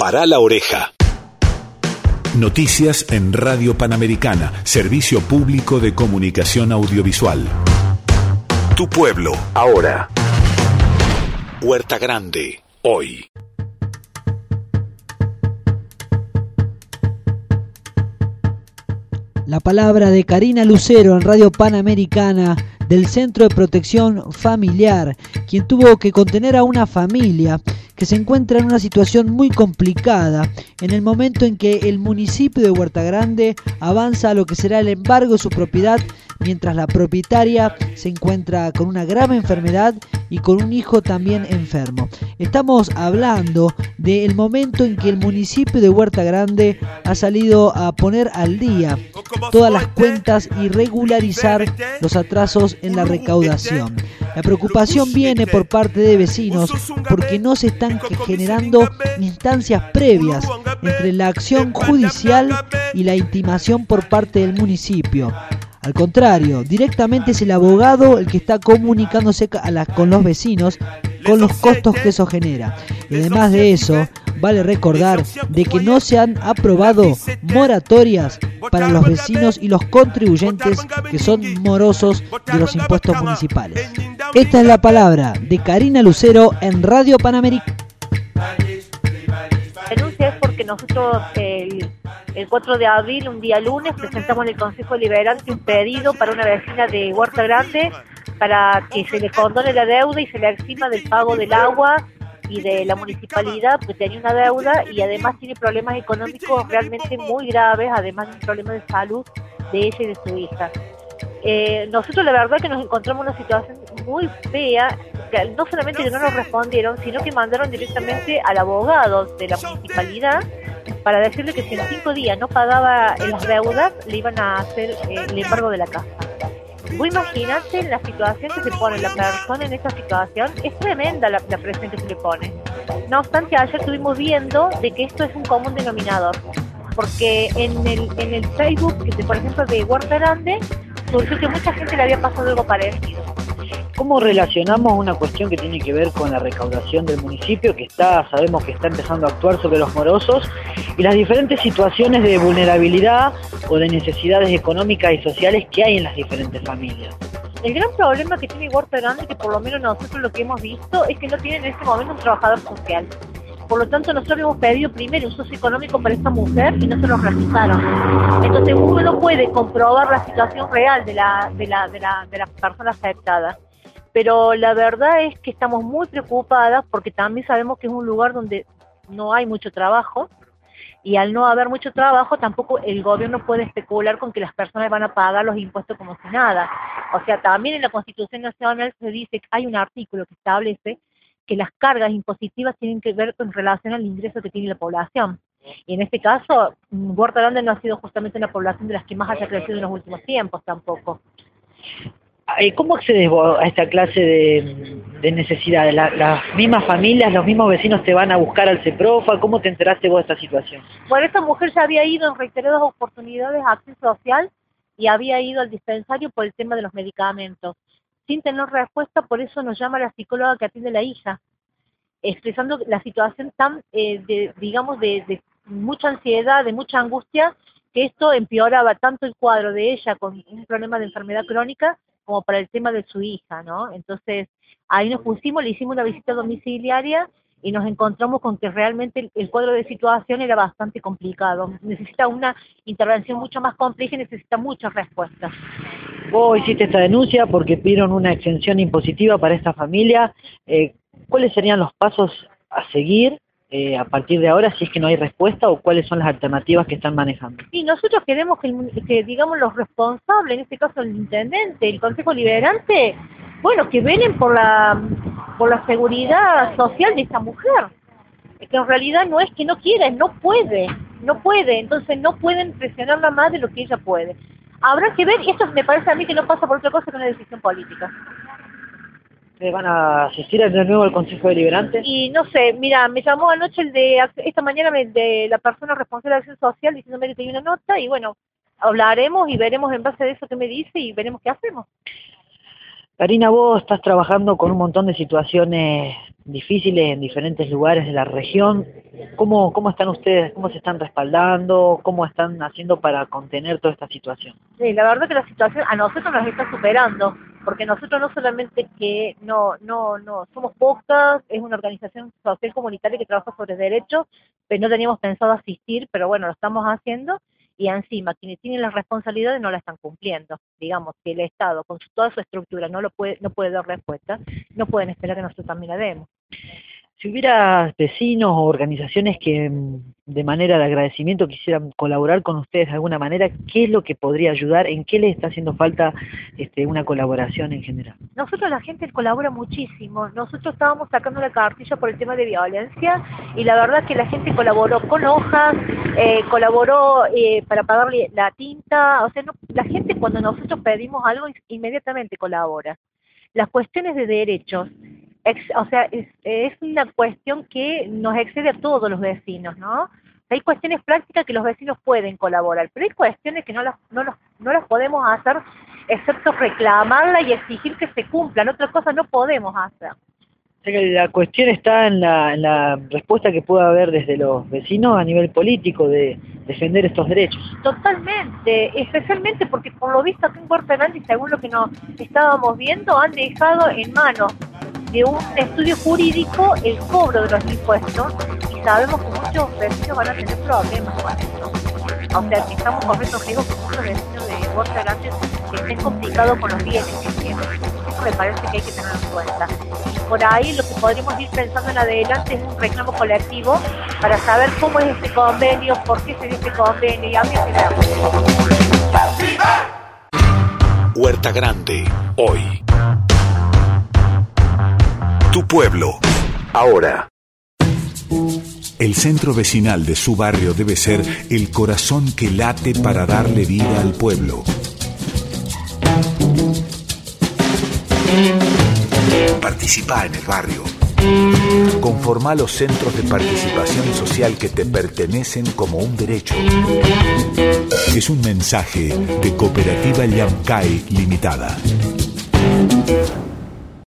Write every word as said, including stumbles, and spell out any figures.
Pará la oreja. Noticias en Radio Panamericana, Servicio Público de Comunicación Audiovisual. Tu pueblo, ahora. Huerta Grande, hoy. La palabra de Karina Lucero en Radio Panamericana del Centro de Protección Familiar, quien tuvo que contener a una familia que se encuentra en una situación muy complicada en el momento en que el municipio de Huerta Grande avanza a lo que será el embargo de su propiedad, mientras la propietaria se encuentra con una grave enfermedad y con un hijo también enfermo. Estamos hablando del momento en que el municipio de Huerta Grande ha salido a poner al día todas las cuentas y regularizar los atrasos en la recaudación. La preocupación viene por parte de vecinos porque no se están generando instancias previas entre la acción judicial y la intimación por parte del municipio. Al contrario, directamente es el abogado el que está comunicándose a la, con los vecinos con los costos que eso genera. Y además de eso, vale recordar de que no se han aprobado moratorias para los vecinos y los contribuyentes que son morosos de los impuestos municipales. Esta es la palabra de Karina Lucero en Radio Panamericana. La denuncia es porque nosotros el, el cuatro de abril, un día lunes, presentamos en el Consejo Deliberante un pedido para una vecina de Huerta Grande para que se le condone la deuda y se le exima del pago del agua y de la municipalidad, porque tenía una deuda y además tiene problemas económicos realmente muy graves, además de un problema de salud de ella y de su hija. Eh, nosotros la verdad que nos encontramos en una situación muy fea, que no solamente que no nos respondieron, sino que mandaron directamente al abogado de la municipalidad para decirle que si en cinco días no pagaba las deudas, le iban a hacer eh, el embargo de la casa. Vos imaginate la situación que se pone la persona en esta situación, es tremenda la, la presión que se le pone. No obstante, ayer estuvimos viendo de que esto es un común denominador, porque en el, en el Facebook, que por ejemplo de Huerta Grande, surgió que mucha gente le había pasado algo parecido. ¿Cómo relacionamos una cuestión que tiene que ver con la recaudación del municipio, que está, sabemos que está empezando a actuar sobre los morosos, y las diferentes situaciones de vulnerabilidad o de necesidades económicas y sociales que hay en las diferentes familias? El gran problema que tiene Huerta Grande, que por lo menos nosotros lo que hemos visto, es que no tienen en este momento un trabajador social. Por lo tanto, nosotros hemos pedido primero un socio económico para esta mujer y no se lo realizaron. Entonces, uno no puede comprobar la situación real de la, de la, de la, de la persona afectada. Pero la verdad es que estamos muy preocupadas porque también sabemos que es un lugar donde no hay mucho trabajo, y al no haber mucho trabajo tampoco el gobierno puede especular con que las personas van a pagar los impuestos como si nada. O sea, también en la Constitución Nacional se dice que hay un artículo que establece que las cargas impositivas tienen que ver con relación al ingreso que tiene la población. Y en este caso, Huerta Grande no ha sido justamente una población de las que más haya crecido en los últimos tiempos tampoco. ¿Cómo accedes vos a esta clase de, de necesidades? ¿La, ¿Las mismas familias, los mismos vecinos te van a buscar al CEPROFA? ¿Cómo te enteraste vos de esta situación? Bueno, esta mujer ya había ido en reiteradas oportunidades a Acción Social y había ido al dispensario por el tema de los medicamentos. Sin tener respuesta, por eso nos llama la psicóloga que atiende a la hija, expresando la situación tan, eh, de, digamos, de, de mucha ansiedad, de mucha angustia, que esto empeoraba tanto el cuadro de ella con un problema de enfermedad crónica, como para el tema de su hija, ¿no? Entonces, ahí nos pusimos, le hicimos una visita domiciliaria y nos encontramos con que realmente el, el cuadro de situación era bastante complicado. Necesita una intervención mucho más compleja y necesita muchas respuestas. Vos hiciste esta denuncia porque pidieron una exención impositiva para esta familia. Eh, ¿Cuáles serían los pasos a seguir eh, a partir de ahora si es que no hay respuesta, o cuáles son las alternativas que están manejando? Y nosotros queremos que, el, que digamos, los responsables, en este caso el intendente, el Consejo Liberante, bueno, que velen por la, por la seguridad social de esta mujer. Que en realidad no es que no quiera, no puede, no puede, entonces no pueden presionarla más de lo que ella puede. Habrá que ver, y esto me parece a mí que no pasa por otra cosa que una decisión política. ¿Van a asistir de nuevo al Consejo Deliberante? Y no sé, mira, me llamó anoche el de, esta mañana me, de la persona responsable de Acción Social diciéndome que tenía una nota, y bueno, hablaremos y veremos en base a eso que me dice y veremos qué hacemos. Karina, vos estás trabajando con un montón de situaciones difíciles en diferentes lugares de la región. ¿Cómo, cómo están ustedes? ¿Cómo se están respaldando? ¿Cómo están haciendo para contener toda esta situación? Sí, la verdad que la situación a nosotros nos está superando, porque nosotros no solamente que no no no somos pocas, es una organización social comunitaria que trabaja sobre derechos, pero no teníamos pensado asistir, pero bueno, lo estamos haciendo, y encima quienes tienen las responsabilidades no la están cumpliendo. Digamos que el Estado con su, toda su estructura no lo puede no puede dar respuesta, no pueden esperar que nosotros también la demos. Si hubiera vecinos o organizaciones que de manera de agradecimiento quisieran colaborar con ustedes de alguna manera, ¿qué es lo que podría ayudar? ¿En qué les está haciendo falta este, una colaboración en general? Nosotros, la gente colabora muchísimo. Nosotros estábamos sacando la cartilla por el tema de violencia y la verdad que la gente colaboró con hojas, eh, colaboró eh, para pagarle la tinta. O sea, no, la gente cuando nosotros pedimos algo inmediatamente colabora. Las cuestiones de derechos, Ex, o sea, es, es una cuestión que nos excede a todos los vecinos, ¿no? Hay cuestiones prácticas que los vecinos pueden colaborar, pero hay cuestiones que no las, no los, no las podemos hacer excepto reclamarla y exigir que se cumplan. Otras cosas no podemos hacer. O sea que la cuestión está en la, en la respuesta que pueda haber desde los vecinos a nivel político de defender estos derechos. Totalmente, especialmente porque por lo visto aquí en Huerta Grande, según lo que nos estábamos viendo, han dejado en manos de un estudio jurídico el cobro de los impuestos y sabemos que muchos vecinos van a tener problemas con esto. O sea, que estamos corriendo riesgo que muchos vecinos de Huerta Grande estén complicados con los bienes. Eso me parece que hay que tener en cuenta. Y por ahí lo que podríamos ir pensando en adelante es un reclamo colectivo para saber cómo es este convenio, por qué se dio este convenio y habría que verlo. Huerta Grande, hoy. Tu pueblo, ahora. El centro vecinal de su barrio debe ser el corazón que late para darle vida al pueblo. Participa en el barrio. Conforma los centros de participación social que te pertenecen como un derecho. Es un mensaje de Cooperativa Llamcay Limitada.